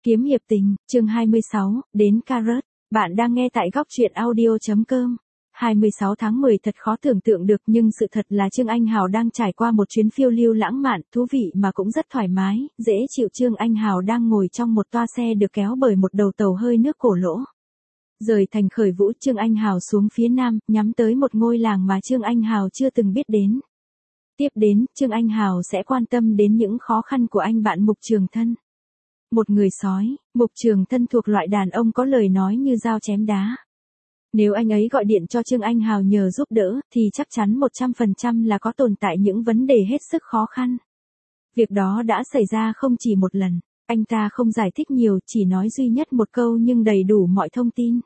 Kiếm hiệp tình, chương 26, đến Carrot. Bạn đang nghe tại góc truyện audio.com. 26 tháng 10 thật khó tưởng tượng được, nhưng sự thật là Trương Anh Hào đang trải qua một chuyến phiêu lưu lãng mạn, thú vị mà cũng rất thoải mái, dễ chịu. Trương Anh Hào đang ngồi trong một toa xe được kéo bởi một đầu tàu hơi nước cổ lỗ. Rời thành Khởi Vũ, Trương Anh Hào xuống phía nam, nhắm tới một ngôi làng mà Trương Anh Hào chưa từng biết đến. Tiếp đến, Trương Anh Hào sẽ quan tâm đến những khó khăn của anh bạn Mục Trường Thân. Một người sói, Mục Trường Thân thuộc loại đàn ông có lời nói như dao chém đá. Nếu anh ấy gọi điện cho Trương Anh Hào nhờ giúp đỡ, thì chắc chắn 100% là có tồn tại những vấn đề hết sức khó khăn. Việc đó đã xảy ra không chỉ một lần, anh ta không giải thích nhiều, chỉ nói duy nhất một câu nhưng đầy đủ mọi thông tin.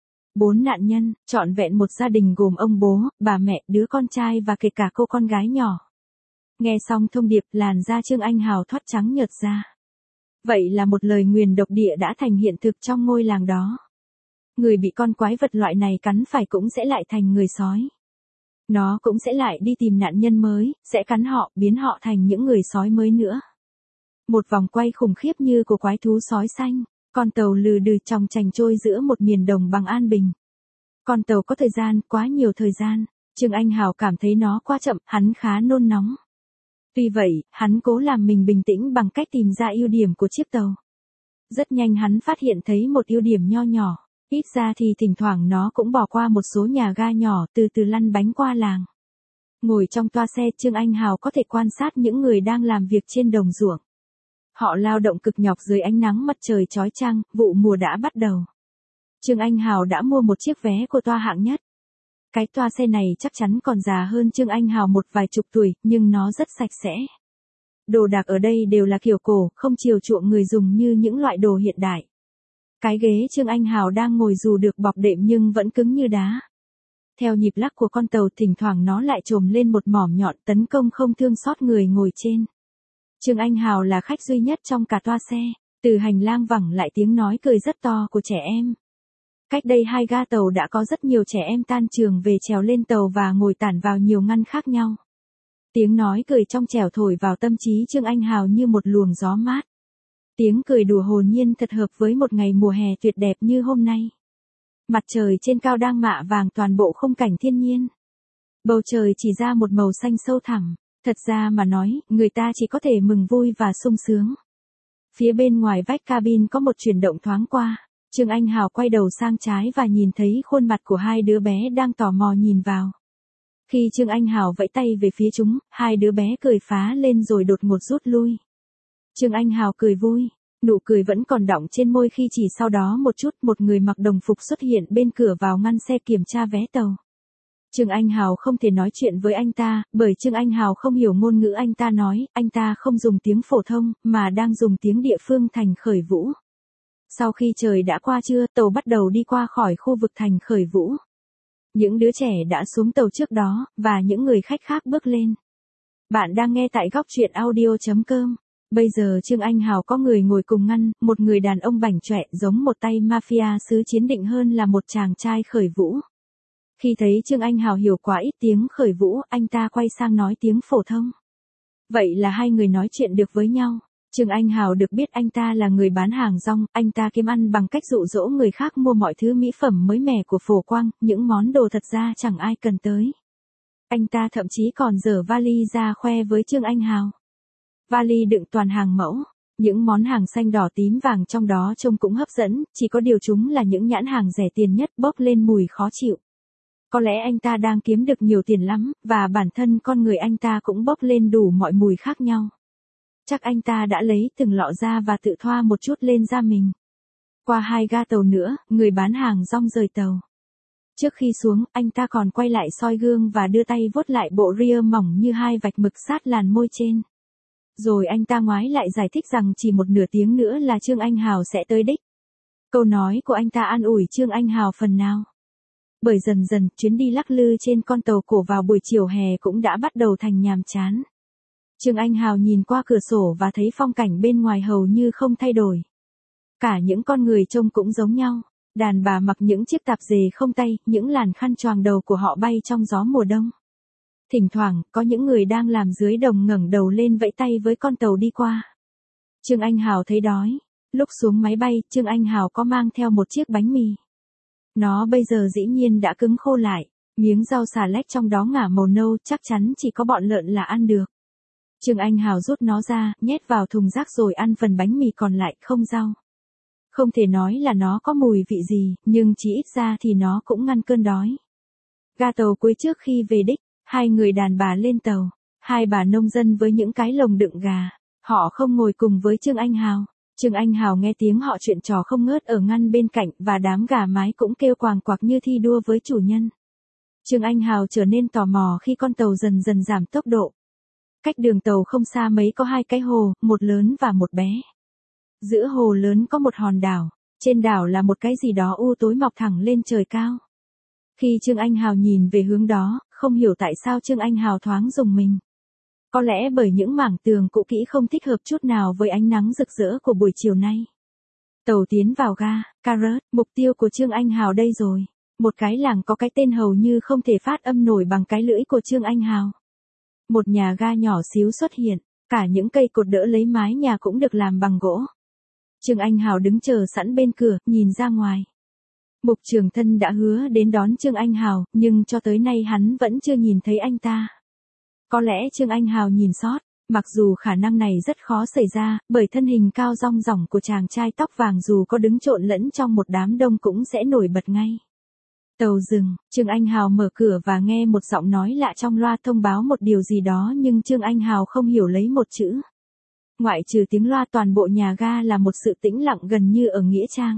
4 nạn nhân, trọn vẹn một gia đình gồm ông bố, bà mẹ, đứa con trai và kể cả cô con gái nhỏ. Nghe xong thông điệp, làn da Trương Anh Hào thoát trắng nhợt ra. Vậy là một lời nguyền độc địa đã thành hiện thực trong ngôi làng đó. Người bị con quái vật loại này cắn phải cũng sẽ lại thành người sói. Nó cũng sẽ lại đi tìm nạn nhân mới, sẽ cắn họ, biến họ thành những người sói mới nữa. Một vòng quay khủng khiếp như của quái thú sói xanh, con tàu lừ đừ chòng chành trôi giữa một miền đồng bằng an bình. Con tàu có thời gian, quá nhiều thời gian, Trương Anh Hào cảm thấy nó quá chậm, hắn khá nôn nóng. Tuy vậy, hắn cố làm mình bình tĩnh bằng cách tìm ra ưu điểm của chiếc tàu. Rất nhanh hắn phát hiện thấy một ưu điểm nho nhỏ, ít ra thì thỉnh thoảng nó cũng bỏ qua một số nhà ga nhỏ, từ từ lăn bánh qua làng. Ngồi trong toa xe, Trương Anh Hào có thể quan sát những người đang làm việc trên đồng ruộng. Họ lao động cực nhọc dưới ánh nắng mặt trời chói chang, vụ mùa đã bắt đầu. Trương Anh Hào đã mua một chiếc vé của toa hạng nhất. Cái toa xe này chắc chắn còn già hơn Trương Anh Hào một vài chục tuổi, nhưng nó rất sạch sẽ. Đồ đạc ở đây đều là kiểu cổ, không chiều chuộng người dùng như những loại đồ hiện đại. Cái ghế Trương Anh Hào đang ngồi dù được bọc đệm nhưng vẫn cứng như đá. Theo nhịp lắc của con tàu, thỉnh thoảng nó lại trồm lên một mỏm nhọn tấn công không thương xót người ngồi trên. Trương Anh Hào là khách duy nhất trong cả toa xe, từ hành lang vẳng lại tiếng nói cười rất to của trẻ em. Cách đây 2 ga tàu đã có rất nhiều trẻ em tan trường về trèo lên tàu và ngồi tản vào nhiều ngăn khác nhau. Tiếng nói cười trong trẻo thổi vào tâm trí Trương Anh Hào như một luồng gió mát. Tiếng cười đùa hồn nhiên thật hợp với một ngày mùa hè tuyệt đẹp như hôm nay. Mặt trời trên cao đang mạ vàng toàn bộ khung cảnh thiên nhiên. Bầu trời chỉ ra một màu xanh sâu thẳm. Thật ra mà nói, người ta chỉ có thể mừng vui và sung sướng. Phía bên ngoài vách cabin có một chuyển động thoáng qua. Trương Anh Hào quay đầu sang trái và nhìn thấy khuôn mặt của 2 đứa bé đang tò mò nhìn vào. Khi Trương Anh Hào vẫy tay về phía chúng, 2 đứa bé cười phá lên rồi đột ngột rút lui. Trương Anh Hào cười vui, nụ cười vẫn còn đọng trên môi khi chỉ sau đó một chút một người mặc đồng phục xuất hiện bên cửa vào ngăn xe kiểm tra vé tàu. Trương Anh Hào không thể nói chuyện với anh ta, bởi Trương Anh Hào không hiểu ngôn ngữ anh ta nói, anh ta không dùng tiếng phổ thông, mà đang dùng tiếng địa phương thành Khởi Vũ. Sau khi trời đã qua trưa, tàu bắt đầu đi qua khỏi khu vực thành Khởi Vũ. Những đứa trẻ đã xuống tàu trước đó, và những người khách khác bước lên. Bạn đang nghe tại góc truyện audio.com. Bây giờ Trương Anh Hào có người ngồi cùng ngăn, một người đàn ông bảnh chọe giống một tay mafia xứ Chiến Định hơn là một chàng trai Khởi Vũ. Khi thấy Trương Anh Hào hiểu quá ít tiếng Khởi Vũ, anh ta quay sang nói tiếng phổ thông. Vậy là 2 người nói chuyện được với nhau. Trương Anh Hào được biết anh ta là người bán hàng rong, anh ta kiếm ăn bằng cách dụ dỗ người khác mua mọi thứ mỹ phẩm mới mẻ của Phổ Quang, những món đồ thật ra chẳng ai cần tới. Anh ta thậm chí còn dở vali ra khoe với Trương Anh Hào. Vali đựng toàn hàng mẫu, những món hàng xanh đỏ tím vàng trong đó trông cũng hấp dẫn, chỉ có điều chúng là những nhãn hàng rẻ tiền nhất, bốc lên mùi khó chịu. Có lẽ anh ta đang kiếm được nhiều tiền lắm, và bản thân con người anh ta cũng bốc lên đủ mọi mùi khác nhau. Chắc anh ta đã lấy từng lọ ra và tự thoa một chút lên da mình. Qua 2 ga tàu nữa, người bán hàng rong rời tàu. Trước khi xuống, anh ta còn quay lại soi gương và đưa tay vuốt lại bộ ria mỏng như 2 vạch mực sát làn môi trên. Rồi anh ta ngoái lại giải thích rằng chỉ một nửa tiếng nữa là Trương Anh Hào sẽ tới đích. Câu nói của anh ta an ủi Trương Anh Hào phần nào. Bởi dần dần, chuyến đi lắc lư trên con tàu cổ vào buổi chiều hè cũng đã bắt đầu thành nhàm chán. Trương Anh Hào nhìn qua cửa sổ và thấy phong cảnh bên ngoài hầu như không thay đổi. Cả những con người trông cũng giống nhau. Đàn bà mặc những chiếc tạp dề không tay, những làn khăn choàng đầu của họ bay trong gió mùa đông. Thỉnh thoảng, có những người đang làm dưới đồng ngẩng đầu lên vẫy tay với con tàu đi qua. Trương Anh Hào thấy đói. Lúc xuống máy bay, Trương Anh Hào có mang theo một chiếc bánh mì. Nó bây giờ dĩ nhiên đã cứng khô lại, miếng rau xà lách trong đó ngả màu nâu, chắc chắn chỉ có bọn lợn là ăn được. Trương Anh Hào rút nó ra, nhét vào thùng rác rồi ăn phần bánh mì còn lại, không rau. Không thể nói là nó có mùi vị gì, nhưng chỉ ít ra thì nó cũng ngăn cơn đói. Ga tàu cuối trước khi về đích, hai người đàn bà lên tàu, hai bà nông dân với những cái lồng đựng gà. Họ không ngồi cùng với Trương Anh Hào. Trương Anh Hào nghe tiếng họ chuyện trò không ngớt ở ngăn bên cạnh và đám gà mái cũng kêu quàng quạc như thi đua với chủ nhân. Trương Anh Hào trở nên tò mò khi con tàu dần dần giảm tốc độ. Cách đường tàu không xa mấy có hai cái hồ, một lớn và một bé. Giữa hồ lớn có một hòn đảo, trên đảo là một cái gì đó u tối mọc thẳng lên trời cao. Khi Trương Anh Hào nhìn về hướng đó, không hiểu tại sao Trương Anh Hào thoáng rùng mình. Có lẽ bởi những mảng tường cũ kỹ không thích hợp chút nào với ánh nắng rực rỡ của buổi chiều nay. Tàu tiến vào ga, Carrot, mục tiêu của Trương Anh Hào đây rồi. Một cái làng có cái tên hầu như không thể phát âm nổi bằng cái lưỡi của Trương Anh Hào. Một nhà ga nhỏ xíu xuất hiện, cả những cây cột đỡ lấy mái nhà cũng được làm bằng gỗ. Trương Anh Hào đứng chờ sẵn bên cửa, nhìn ra ngoài. Mục Trường Thân đã hứa đến đón Trương Anh Hào, nhưng cho tới nay hắn vẫn chưa nhìn thấy anh ta. Có lẽ Trương Anh Hào nhìn sót, mặc dù khả năng này rất khó xảy ra, bởi thân hình cao rong ròng của chàng trai tóc vàng dù có đứng trộn lẫn trong một đám đông cũng sẽ nổi bật ngay. Tàu dừng, Trương Anh Hào mở cửa và nghe một giọng nói lạ trong loa thông báo một điều gì đó nhưng Trương Anh Hào không hiểu lấy một chữ. Ngoại trừ tiếng loa toàn bộ nhà ga là một sự tĩnh lặng gần như ở nghĩa trang.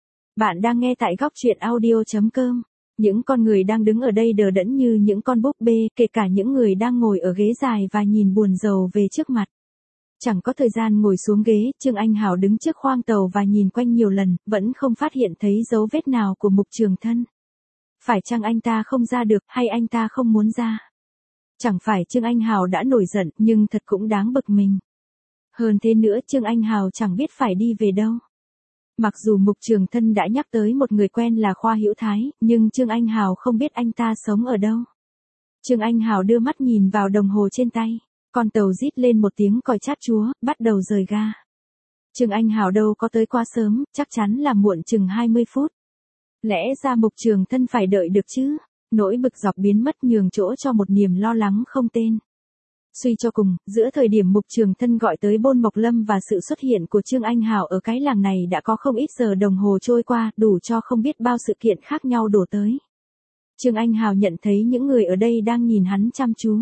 Bạn đang nghe tại góc truyện audio.com. Những con người đang đứng ở đây đờ đẫn như những con búp bê, kể cả những người đang ngồi ở ghế dài và nhìn buồn rầu về trước mặt. Chẳng có thời gian ngồi xuống ghế, Trương Anh Hào đứng trước khoang tàu và nhìn quanh nhiều lần, vẫn không phát hiện thấy dấu vết nào của Mục Trường Thân. Phải chăng anh ta không ra được, hay anh ta không muốn ra? Chẳng phải Trương Anh Hào đã nổi giận, nhưng thật cũng đáng bực mình. Hơn thế nữa, Trương Anh Hào chẳng biết phải đi về đâu. Mặc dù Mục Trường Thân đã nhắc tới một người quen là Khoa Hữu Thái, nhưng Trương Anh Hào không biết anh ta sống ở đâu. Trương Anh Hào đưa mắt nhìn vào đồng hồ trên tay. Con tàu rít lên một tiếng còi chát chúa, bắt đầu rời ga. Trương Anh Hào đâu có tới quá sớm, chắc chắn là muộn chừng 20 phút. Lẽ ra Mục Trường Thân phải đợi được chứ. Nỗi bực dọc biến mất nhường chỗ cho một niềm lo lắng không tên. Suy cho cùng, giữa thời điểm Mục Trường Thân gọi tới Bôn Mộc Lâm và sự xuất hiện của Trương Anh Hào ở cái làng này đã có không ít giờ đồng hồ trôi qua, đủ cho không biết bao sự kiện khác nhau đổ tới. Trương Anh Hào nhận thấy những người ở đây đang nhìn hắn chăm chú.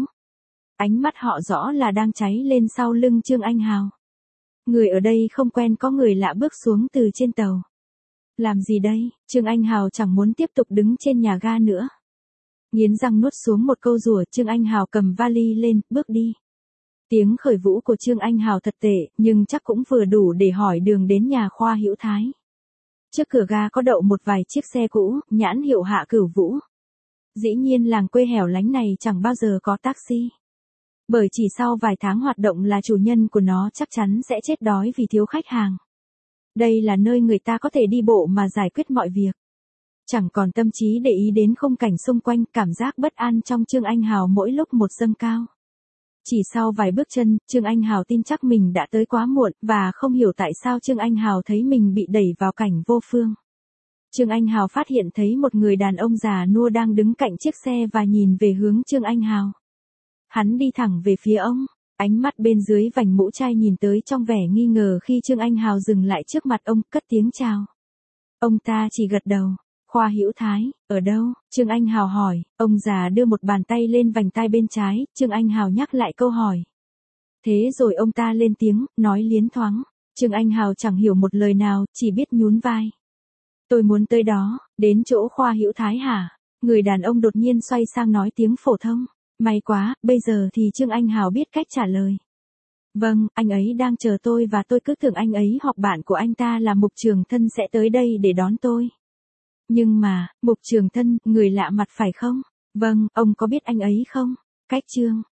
Ánh mắt họ rõ là đang cháy lên sau lưng Trương Anh Hào. Người ở đây không quen có người lạ bước xuống từ trên tàu. Làm gì đây? Trương Anh Hào chẳng muốn tiếp tục đứng trên nhà ga nữa. Nghiến răng nuốt xuống một câu rủa, Trương Anh Hào cầm vali lên, bước đi. Tiếng khởi vũ của Trương Anh Hào thật tệ, nhưng chắc cũng vừa đủ để hỏi đường đến nhà Khoa Hữu Thái. Trước cửa ga có đậu một vài chiếc xe cũ, nhãn hiệu Hạ Cửu Vũ. Dĩ nhiên làng quê hẻo lánh này chẳng bao giờ có taxi. Bởi chỉ sau vài tháng hoạt động là chủ nhân của nó chắc chắn sẽ chết đói vì thiếu khách hàng. Đây là nơi người ta có thể đi bộ mà giải quyết mọi việc. Chẳng còn tâm trí để ý đến khung cảnh xung quanh, cảm giác bất an trong Trương Anh Hào mỗi lúc một dâng cao. Chỉ sau vài bước chân, Trương Anh Hào tin chắc mình đã tới quá muộn, và không hiểu tại sao Trương Anh Hào thấy mình bị đẩy vào cảnh vô phương. Trương Anh Hào phát hiện thấy một người đàn ông già nua đang đứng cạnh chiếc xe và nhìn về hướng Trương Anh Hào. Hắn đi thẳng về phía ông, ánh mắt bên dưới vành mũ chai nhìn tới trong vẻ nghi ngờ khi Trương Anh Hào dừng lại trước mặt ông, cất tiếng chào. Ông ta chỉ gật đầu. Khoa Hữu Thái, ở đâu? Trương Anh Hào hỏi, ông già đưa một bàn tay lên vành tai bên trái, Trương Anh Hào nhắc lại câu hỏi. Thế rồi ông ta lên tiếng, nói liến thoáng. Trương Anh Hào chẳng hiểu một lời nào, chỉ biết nhún vai. Tôi muốn tới đó, đến chỗ Khoa Hữu Thái hả? Người đàn ông đột nhiên xoay sang nói tiếng phổ thông. May quá, bây giờ thì Trương Anh Hào biết cách trả lời. Vâng, anh ấy đang chờ tôi và tôi cứ tưởng anh ấy hoặc bạn của anh ta là Mục Trường Thân sẽ tới đây để đón tôi. Nhưng mà, Mục Trường Thân, người lạ mặt phải không? Vâng, ông có biết anh ấy không? Cách Trương